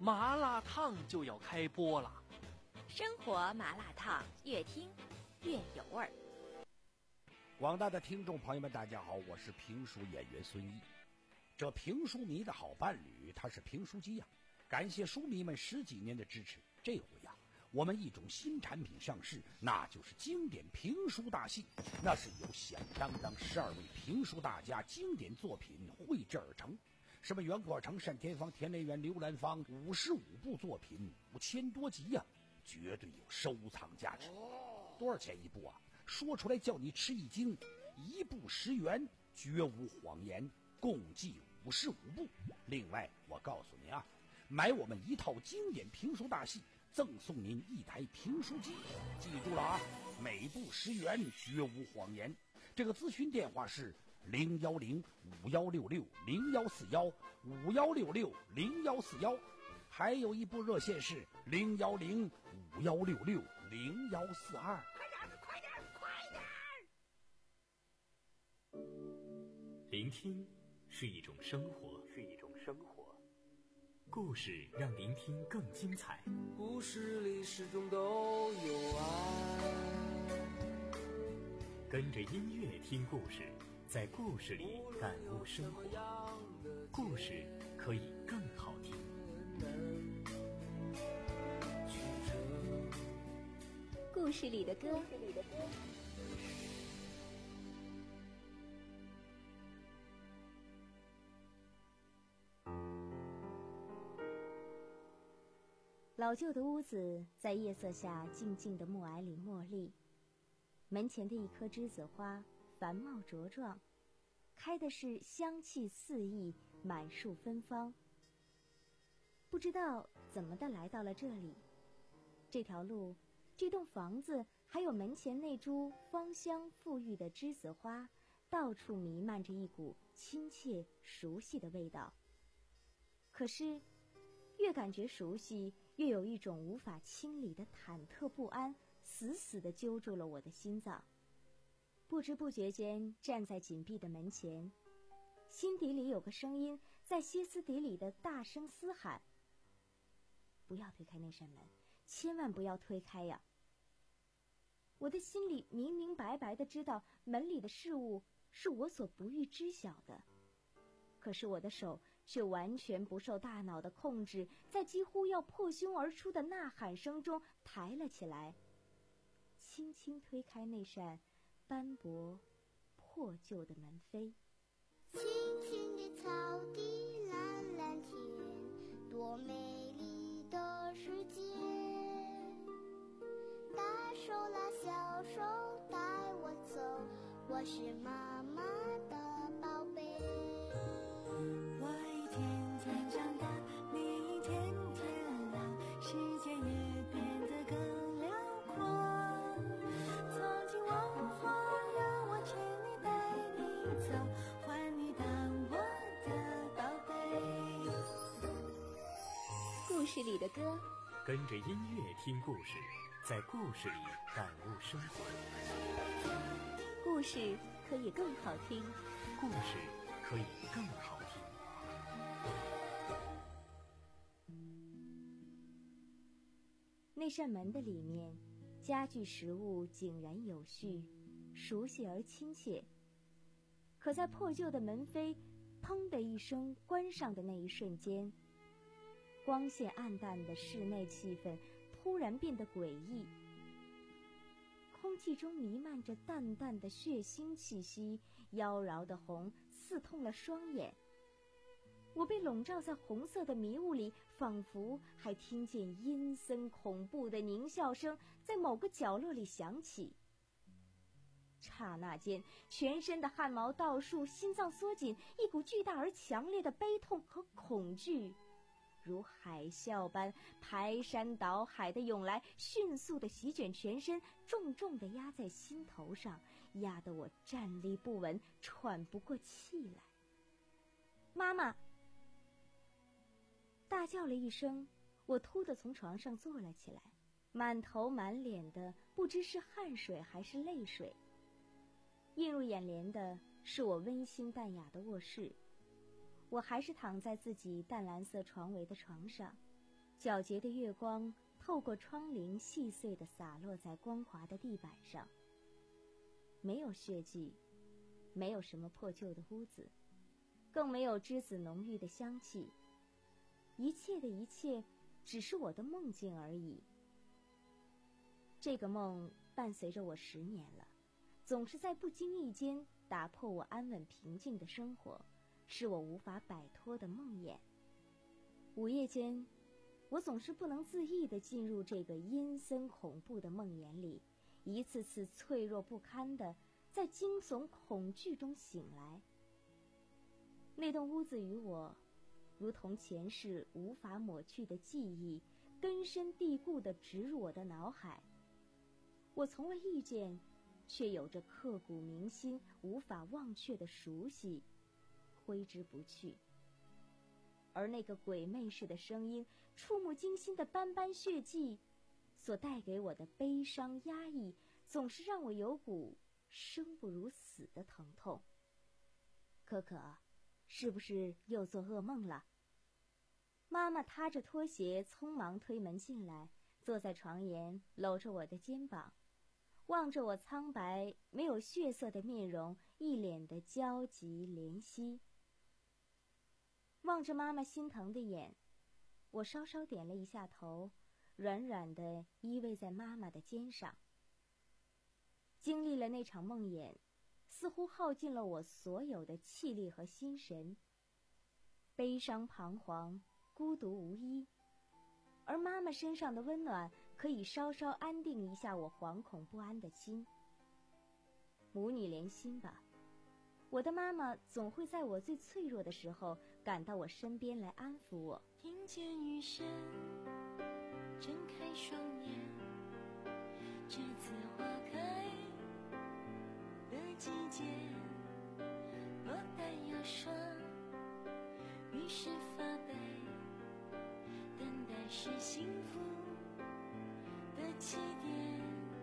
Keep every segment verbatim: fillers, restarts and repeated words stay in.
麻辣烫就要开播了。 生活麻辣烫，越听越有味儿。 广大的听众朋友们，大家好，我是评书演员孙一。这评书迷的好伴侣，他是评书机呀、啊！感谢书迷们十几年的支持。这回呀、啊，我们一种新产品上市，那就是经典评书大戏。那是由响当当十二位评书大家经典作品绘制而成。什么袁阔成、单田芳、田连元、刘兰芳，五十五部作品，五千多集呀、啊，绝对有收藏价值。多少钱一部啊？说出来叫你吃一惊，一部十元，绝无谎言，共计五十五部。另外，我告诉您啊，买我们一套经典评书大戏，赠送您一台评书机。记住了啊，每部十元，绝无谎言。这个咨询电话是零幺零五幺六六零幺四幺五幺六六零幺四幺，还有一部热线是零幺零五幺六六零幺四二。 聆听是一种生活，是一种生活。故事让聆听更精彩。 故事里始终都有爱。 跟着音乐听故事，在故事里感悟生活。故事可以更好听。 故事里的歌。老旧的屋子在夜色下静静的暮霭里茉莉，门前的一棵栀子花繁茂茁壮，开的是香气四溢，满树芬芳。不知道怎么的来到了这里，这条路，这栋房子，还有门前那株芳香馥郁的栀子花，到处弥漫着一股亲切熟悉的味道。可是越感觉熟悉，越有一种无法清理的忐忑不安，死死地揪住了我的心脏。不知不觉间站在紧闭的门前，心底里有个声音在歇斯底里地大声嘶喊：不要推开那扇门，千万不要推开呀！我的心里明明白白地知道门里的事物是我所不欲知晓的，可是我的手却完全不受大脑的控制，在几乎要破胸而出的呐喊声中抬了起来，轻轻推开那扇斑驳破旧的门扉。 青青的草地，蓝蓝天，多美丽的世界。大手拉小手带我走，我是妈妈的宝贝。 我一天天长大，你一天天老，世界也变得更辽阔。从今往后，让我牵你带你走，换你当我的宝贝。 故事里的歌， 跟着音乐听故事，在故事里感悟生活。 故事可以更好听， 故事可以更好听。 那扇门的里面，家具食物井然有序，熟悉而亲切。可在破旧的门扉砰的一声关上的那一瞬间，光线暗淡的室内气氛突然变得诡异，空气中弥漫着淡淡的血腥气息，妖娆的红刺痛了双眼。我被笼罩在红色的迷雾里，仿佛还听见阴森恐怖的狞笑声在某个角落里响起。刹那间，全身的汗毛倒竖，心脏缩紧，一股巨大而强烈的悲痛和恐惧如海啸般排山倒海地涌来，迅速地席卷全身，重重地压在心头上，压得我站立不稳，喘不过气来。妈妈！大叫了一声，我突地从床上坐了起来，满头满脸的不知是汗水还是泪水。映入眼帘的是我温馨淡雅的卧室，我还是躺在自己淡蓝色床围的床上， 皎洁的月光透过窗棂细碎地洒落在光滑的地板上，没有血迹，没有什么破旧的屋子，更没有栀子浓郁的香气，一切的一切只是我的梦境而已。这个梦伴随着我十年了，总是在不经意间打破我安稳平静的生活，是我无法摆脱的梦魇。午夜间，我总是不能自抑地进入这个阴森恐怖的梦魇里，一次次脆弱不堪地在惊悚恐惧中醒来。那栋屋子与我如同前世无法抹去的记忆，根深蒂固地植入我的脑海。我从未遇见，却有着刻骨铭心无法忘却的熟悉，挥之不去。而那个鬼魅似的声音，触目惊心的斑斑血迹，所带给我的悲伤压抑，总是让我有股生不如死的疼痛。可可，是不是又做噩梦了？妈妈踏着拖鞋匆忙推门进来，坐在床沿，搂着我的肩膀，望着我苍白没有血色的面容，一脸的焦急怜惜。望着妈妈心疼的眼，我稍稍点了一下头，软软地依偎在妈妈的肩上。经历了那场梦魇，似乎耗尽了我所有的气力和心神，悲伤彷徨，孤独无依。而妈妈身上的温暖可以稍稍安定一下我惶恐不安的心。母女连心吧，我的妈妈总会在我最脆弱的时候赶到我身边来安抚我。 听见雨声，睁开双眼，栀子花开的季节，落单摇霜，于是发呆，等待是幸福的起点。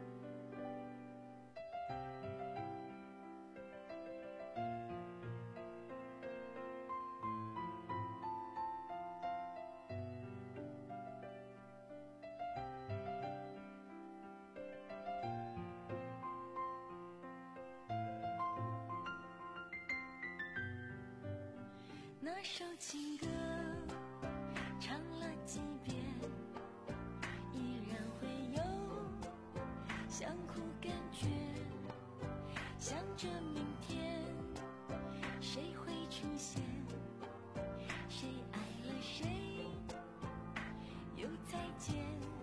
那首情歌唱了几遍，依然会有想哭感觉，想着明天谁会出现，谁爱了谁又再见。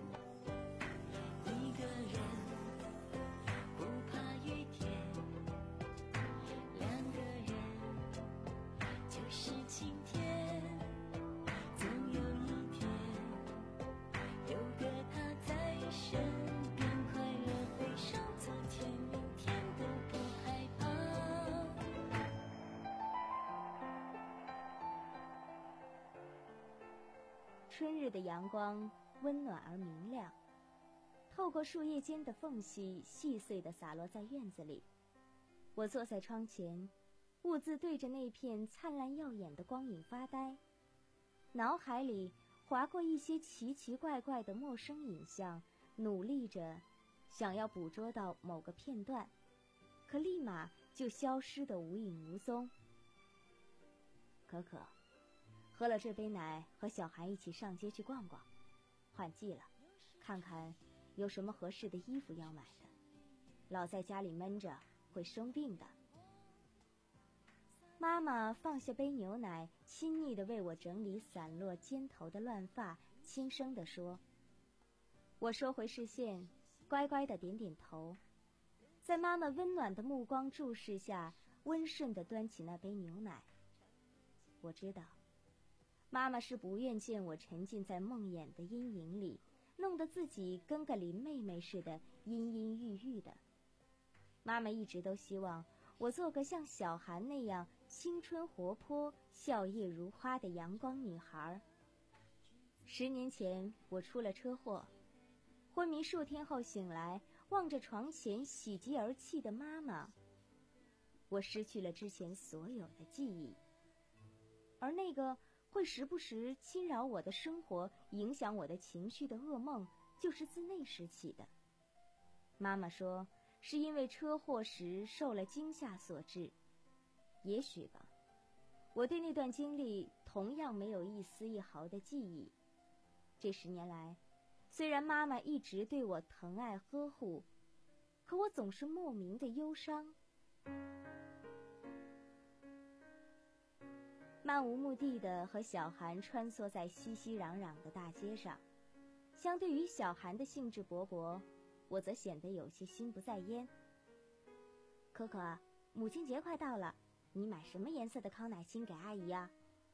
一个人不怕雨天，两个人就是晴天，总有一天有个他在身边，快乐悲伤昨天明天都不害怕。 春日的阳光温暖而明亮，透过树叶间的缝隙细碎地洒落在院子里。我坐在窗前，兀自对着那片灿烂耀眼的光影发呆，脑海里划过一些奇奇怪怪的陌生影像，努力着想要捕捉到某个片段，可立马就消失得无影无踪。可可，喝了这杯奶，和小韩一起上街去逛逛，换季了，看看有什么合适的衣服要买的，老在家里闷着会生病的。妈妈放下杯牛奶，亲昵地为我整理散落肩头的乱发，轻声地说。我收回视线，乖乖地点点头，在妈妈温暖的目光注视下，温顺地端起那杯牛奶。我知道，妈妈是不愿见我沉浸在梦魇的阴影里，弄得自己跟个林妹妹似的阴阴郁郁的。妈妈一直都希望我做个像小韩那样青春活泼、笑靥如花的阳光女孩。十年前我出了车祸，昏迷数天后醒来，望着床前喜极而泣的妈妈，我失去了之前所有的记忆。而那个会时不时侵扰我的生活、影响我的情绪的噩梦，就是自那时起的。妈妈说，是因为车祸时受了惊吓所致。也许吧，我对那段经历同样没有一丝一毫的记忆。这十年来，虽然妈妈一直对我疼爱呵护，可我总是莫名的忧伤。漫无目的的和小韩穿梭在熙熙攘攘的大街上，相对于小韩的兴致勃勃，我则显得有些心不在焉。可可，母亲节快到了，你买什么颜色的康乃馨给阿姨呀？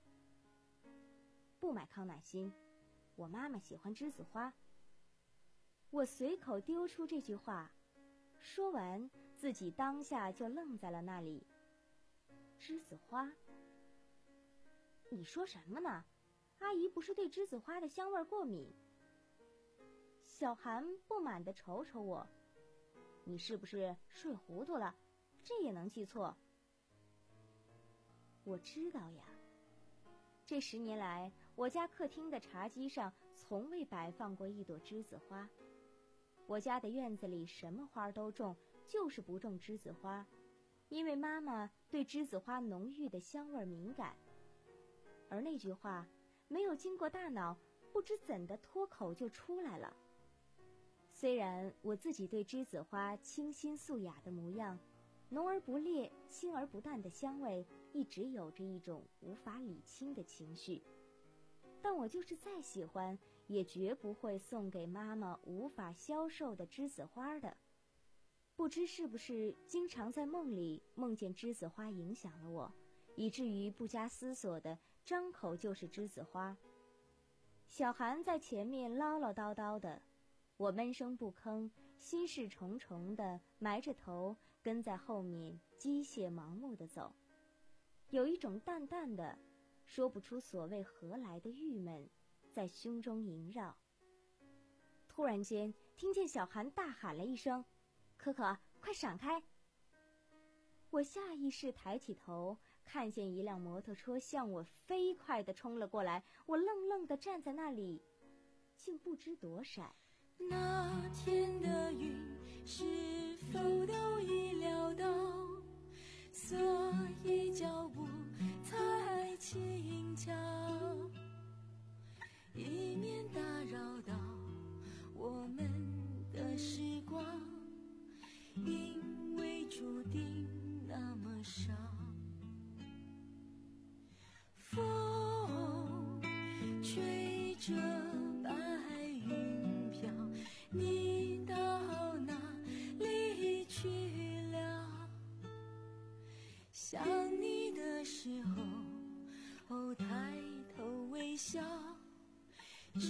不买康乃馨，我妈妈喜欢栀子花。我随口丢出这句话，说完自己当下就愣在了那里。栀子花？你说什么呢？阿姨不是对栀子花的香味过敏。小韩不满地瞅瞅我，你是不是睡糊涂了？这也能记错？我知道呀，这十年来，我家客厅的茶几上从未摆放过一朵栀子花。我家的院子里什么花都种，就是不种栀子花，因为妈妈对栀子花浓郁的香味敏感。而那句话没有经过大脑，不知怎的脱口就出来了。虽然我自己对栀子花清新素雅的模样，浓而不烈、清而不淡的香味，一直有着一种无法理清的情绪，但我就是再喜欢，也绝不会送给妈妈无法销售的栀子花的。不知是不是经常在梦里梦见栀子花影响了我，以至于不加思索的张口就是栀子花。小韩在前面唠唠叨叨的，我闷声不吭，心事重重的埋着头跟在后面机械盲目的走，有一种淡淡的说不出所谓何来的郁闷在胸中萦绕。突然间听见小韩大喊了一声，可可，快闪开！我下意识抬起头，看见一辆摩托车向我飞快地冲了过来，我愣愣地站在那里，竟不知躲闪。 那天的云是否都已料到，所以脚步才轻巧，以免打扰到我们的时光，因为注定那么少。风吹着白云飘，你到哪里去了？想你的时候，哦，抬头微笑，只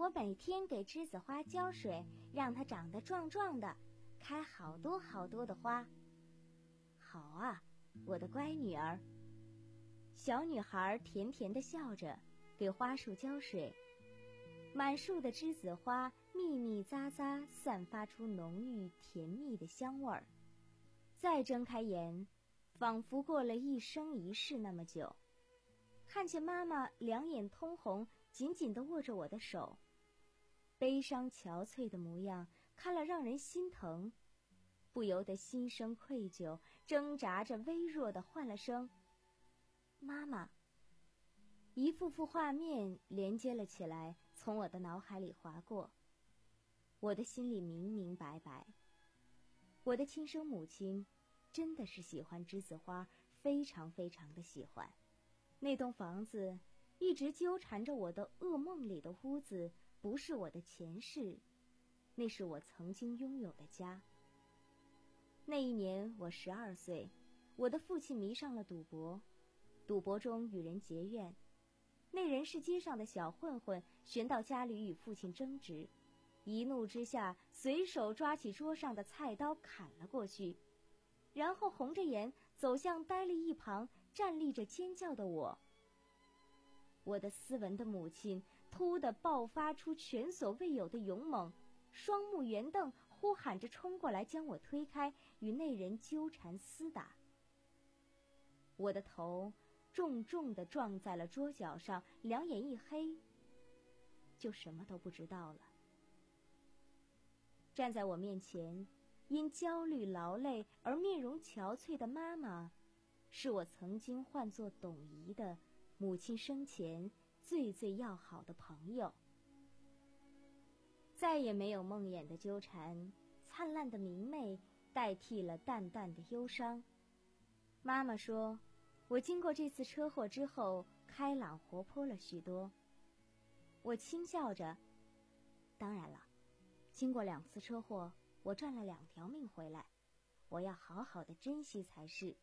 我每天给栀子花浇水，让它长得壮壮的，开好多好多的花。好啊，我的乖女儿。小女孩甜甜地笑着，给花树浇水。满树的栀子花密密匝匝，散发出浓郁甜蜜的香味儿。再睁开眼，仿佛过了一生一世那么久，看见妈妈两眼通红，紧紧地握着我的手，悲伤憔悴的模样，看了让人心疼，不由得心生愧疚，挣扎着微弱地唤了声妈妈。一幅幅画面连接了起来，从我的脑海里划过。我的心里明明白白，我的亲生母亲真的是喜欢栀子花，非常非常的喜欢。那栋房子一直纠缠着我的噩梦里的屋子，不是我的前世，那是我曾经拥有的家。那一年我十二岁，我的父亲迷上了赌博，赌博中与人结怨，那人是街上的小混混，寻到家里与父亲争执，一怒之下随手抓起桌上的菜刀砍了过去，然后红着眼走向呆立一旁站立着尖叫的我。我的斯文的母亲突地爆发出前所未有的勇猛，双目圆瞪，呼喊着冲过来将我推开，与那人纠缠厮打。我的头重重地撞在了桌角上，两眼一黑，就什么都不知道了。站在我面前，因焦虑劳累而面容憔悴的妈妈，是我曾经唤作董姨的母亲生前最最要好的朋友。再也没有梦魇的纠缠，灿烂的明媚代替了淡淡的忧伤。妈妈说，我经过这次车祸之后，开朗活泼了许多。我轻笑着，当然了，经过两次车祸，我赚了两条命回来，我要好好的珍惜才是。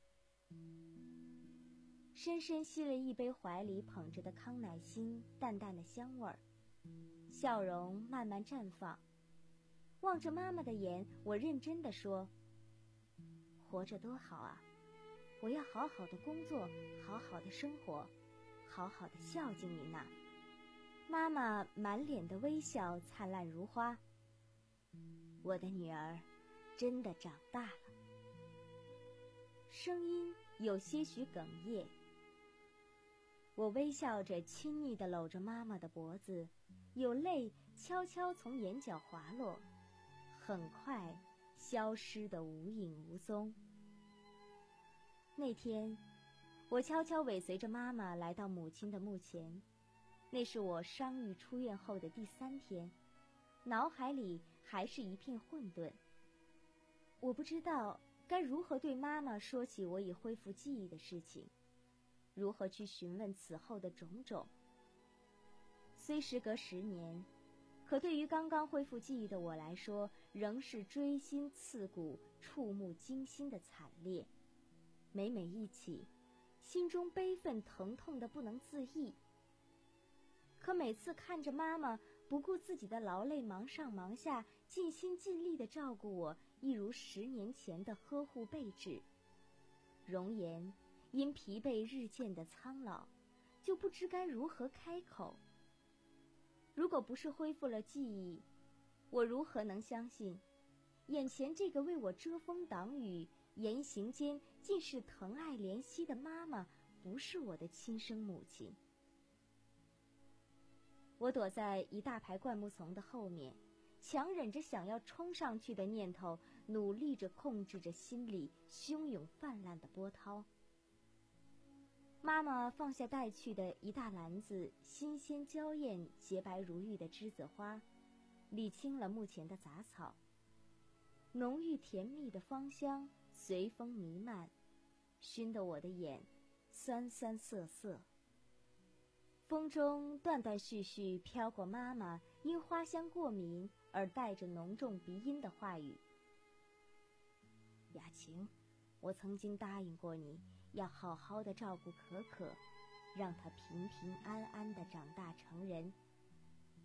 深深吸了一杯怀里捧着的康乃馨淡淡的香味儿，笑容慢慢绽放。望着妈妈的眼，我认真地说，活着多好啊，我要好好的工作，好好的生活，好好的孝敬您呐。妈妈满脸的微笑灿烂如花，我的女儿真的长大了。声音有些许哽咽。我微笑着亲昵地搂着妈妈的脖子，有泪悄悄从眼角滑落，很快消失得无影无踪。那天，我悄悄尾随着妈妈来到母亲的墓前，那是我伤愈出院后的第三天，脑海里还是一片混沌。我不知道该如何对妈妈说起我已恢复记忆的事情，如何去询问此后的种种。虽时隔十年，可对于刚刚恢复记忆的我来说，仍是锥心刺骨、触目惊心的惨烈。每每一起，心中悲愤疼痛的不能自抑。可每次看着妈妈不顾自己的劳累，忙上忙下，尽心尽力地照顾我，一如十年前的呵护备至。容颜因疲惫日渐的苍老，就不知该如何开口。如果不是恢复了记忆，我如何能相信眼前这个为我遮风挡雨、言行间尽是疼爱怜惜的妈妈不是我的亲生母亲？我躲在一大排灌木丛的后面，强忍着想要冲上去的念头，努力着控制着心里汹涌泛滥的波涛。妈妈放下带去的一大篮子新鲜娇艳、洁白如玉的栀子花，理清了墓前的杂草。浓郁甜蜜的芳香随风弥漫，熏得我的眼酸酸涩涩。风中断断续续飘过妈妈因花香过敏而带着浓重鼻音的话语：雅晴，我曾经答应过你，要好好的照顾可可，让她平平安安的长大成人。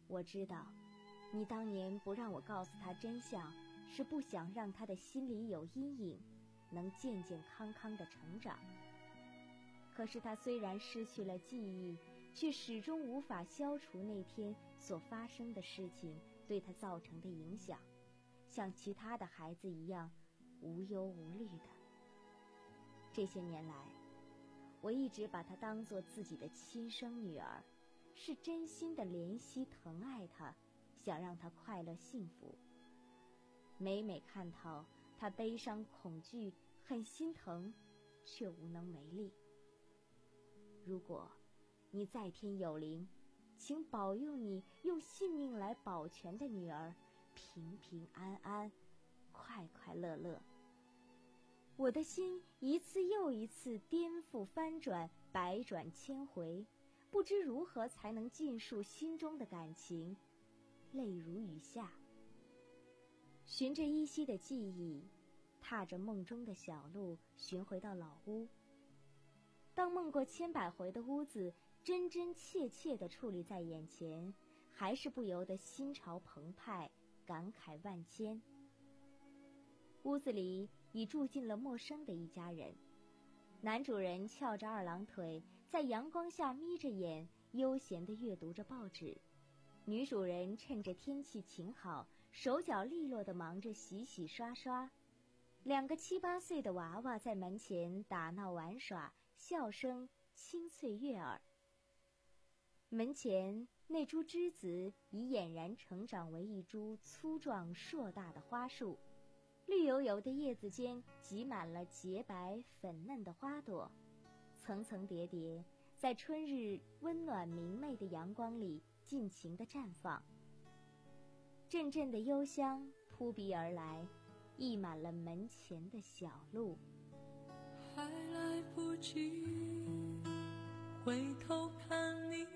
我知道，你当年不让我告诉他真相，是不想让他的心里有阴影，能健健康康的成长。可是他虽然失去了记忆，却始终无法消除那天所发生的事情对他造成的影响，像其他的孩子一样无忧无虑的。这些年来，我一直把她当作自己的亲生女儿，是真心的怜惜疼爱她，想让她快乐幸福。每每看到她悲伤恐惧，很心疼，却无能为力。如果你在天有灵，请保佑你用性命来保全的女儿平平安安，快快乐乐。我的心一次又一次颠覆翻转，百转千回，不知如何才能尽述心中的感情，泪如雨下。循着依稀的记忆，踏着梦中的小路，寻回到老屋。当梦过千百回的屋子真真切切地矗立在眼前，还是不由得心潮澎湃，感慨万千。屋子里已住进了陌生的一家人，男主人翘着二郎腿，在阳光下眯着眼，悠闲地阅读着报纸。女主人趁着天气晴好，手脚利落地忙着洗洗刷刷。两个七八岁的娃娃在门前打闹玩耍，笑声清脆悦耳。门前那株栀子已俨然成长为一株粗壮硕大的花树，绿油油的叶子间挤满了洁白粉嫩的花朵，层层叠叠，在春日温暖明媚的阳光里尽情地绽放。阵阵的幽香扑鼻而来，溢满了门前的小路。 还来不及回头看你，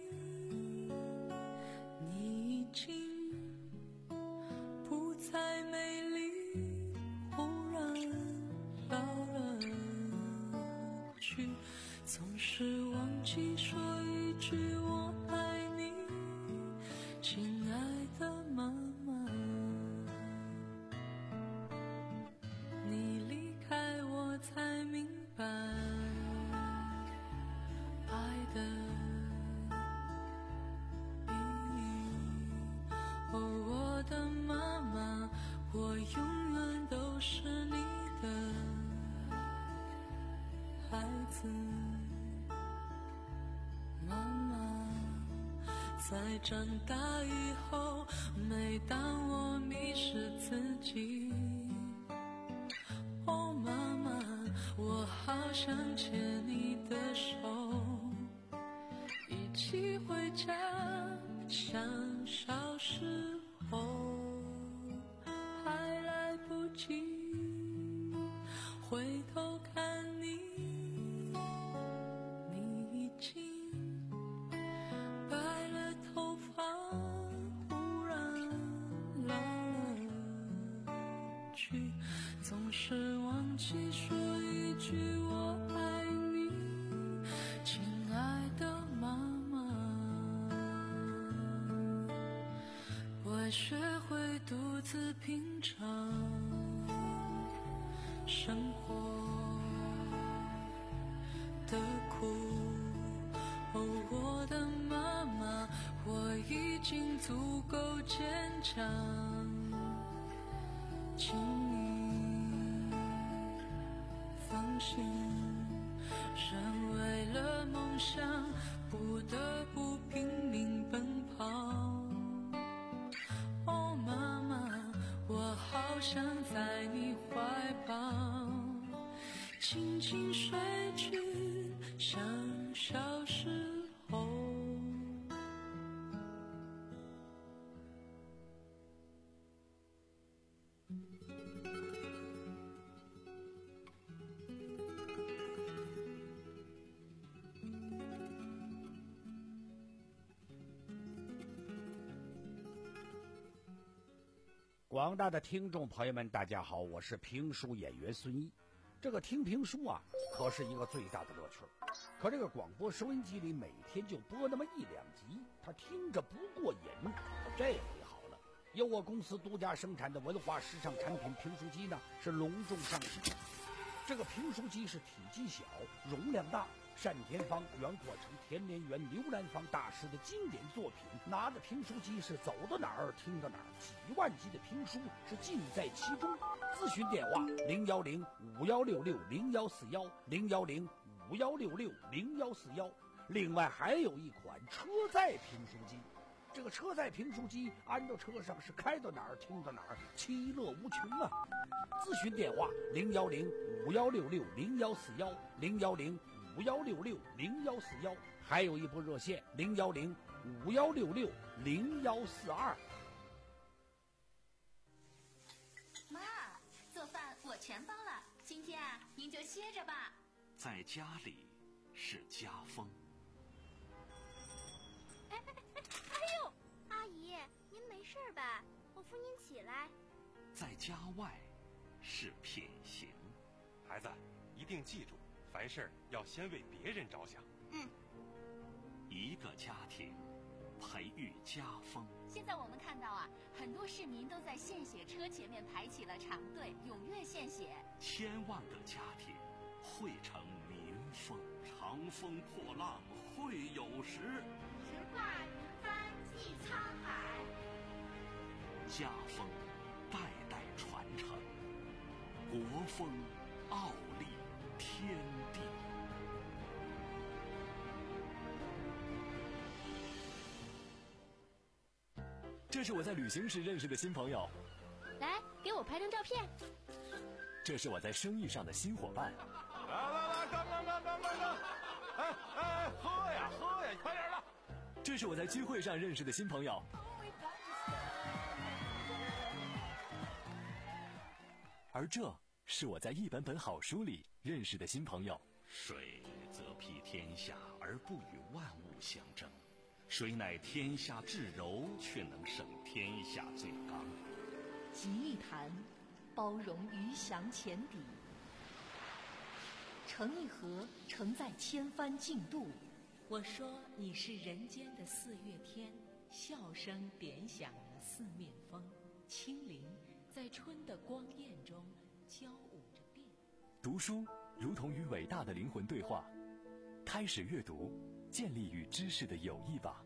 你已经不再美丽，忽然老了去，总是忘记说一句我爱你，亲爱的妈妈。你离开我才明白，爱的意义。哦，我的妈妈，我永远都是你的孩子。妈妈，在长大以后，每当我迷失自己，哦，妈妈，我好想牵你的手，一起回家，像小时候。还来不及回头看你，你已经白了头发，忽然老了去，总是忘记说一句我爱你，亲爱的妈妈。我学会独自品尝生活的苦。哦，我的妈妈，我已经足够坚强，请你放心，人为了梦想不得不拼命奔跑。哦，妈妈，我好想在你怀抱轻轻睡去，像小时候。 广大的听众朋友们，大家好，我是评书演员孙一。 这个听评书啊，可是一个最大的乐趣。可这个广播收音机里每天就播那么一两集，他听着不过瘾。这回好了，由我公司独家生产的文化时尚产品评书机呢，是隆重上市。这个评书机是体积小，容量大，单田芳、袁阔成、田连元、刘兰芳大师的经典作品，拿着评书机是走到哪儿听到哪儿，几万集的评书是尽在其中。咨询电话零幺零五幺六六零幺四幺零幺零五幺六六零幺四幺。另外还有一款车载评书机，这个车载评书机安到车上是开到哪儿听到哪儿，其乐无穷啊！咨询电话零幺零五幺六六零幺四幺零幺零五幺六六零幺四幺，还有一部热线零幺零五幺六六零幺四二。 妈，做饭我全包了，今天啊，您就歇着吧。 在家里是家风。 哎哎哎！哎呦，阿姨，您没事吧？我扶您起来。 在家外是品行。 孩子，一定记住，凡事要先为别人着想。 嗯。 一个家庭培育家风。 现在我们看到啊，很多市民都在献血车前面排起了长队，踊跃献血。 千万个家庭汇成民风，长风破浪会有时。 直挂云帆济沧海。 家风代代传承，国风傲立天地。 这是我在旅行时认识的新朋友， 来，给我拍张照片。 这是我在生意上的新伙伴。 来来来，干干干干干干！哎哎，喝呀喝呀，快点的！ 这是我在聚会上认识的新朋友。而这是我在一本本好书里认识的新朋友。 水则披天下而不与万物相争，水乃天下至柔，却能胜天下最刚。 吉利谈，包容鱼翔浅底；诚意和，承载千帆竞渡。 我说你是人间的四月天，笑声点响了四面风，清灵在春的光艳中交舞着变。 读书如同与伟大的灵魂对话，开始阅读，建立与知识的友谊吧。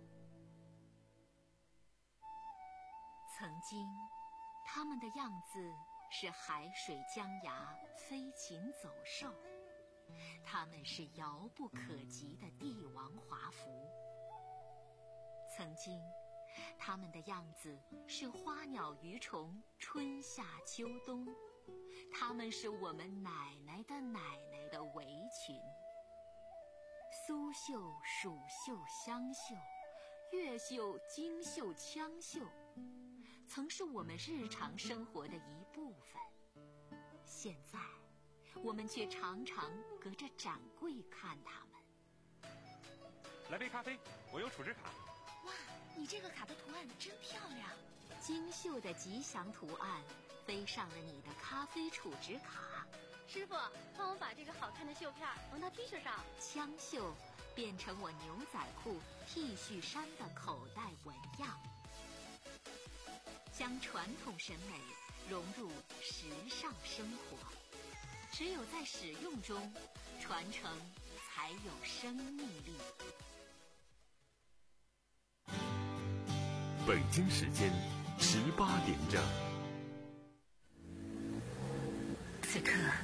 曾经，他们的样子是海水江崖，飞禽走兽；他们是遥不可及的帝王华服。曾经，他们的样子是花鸟鱼虫，春夏秋冬；他们是我们奶奶的奶奶的围裙。苏绣、蜀绣、湘绣，越绣、京绣、羌绣，曾是我们日常生活的一部分。现在，我们却常常隔着展柜看他们。 来杯咖啡，我有储值卡。 哇，你这个卡的图案真漂亮！精绣的吉祥图案飞上了你的咖啡储值卡。 师傅，帮我把这个好看的绣片缝到 T 恤上。 枪绣变成我牛仔裤、T 恤衫的口袋纹样，将传统审美融入时尚生活。只有在使用中，传承才有生命力。 北京时间十八点整。 此刻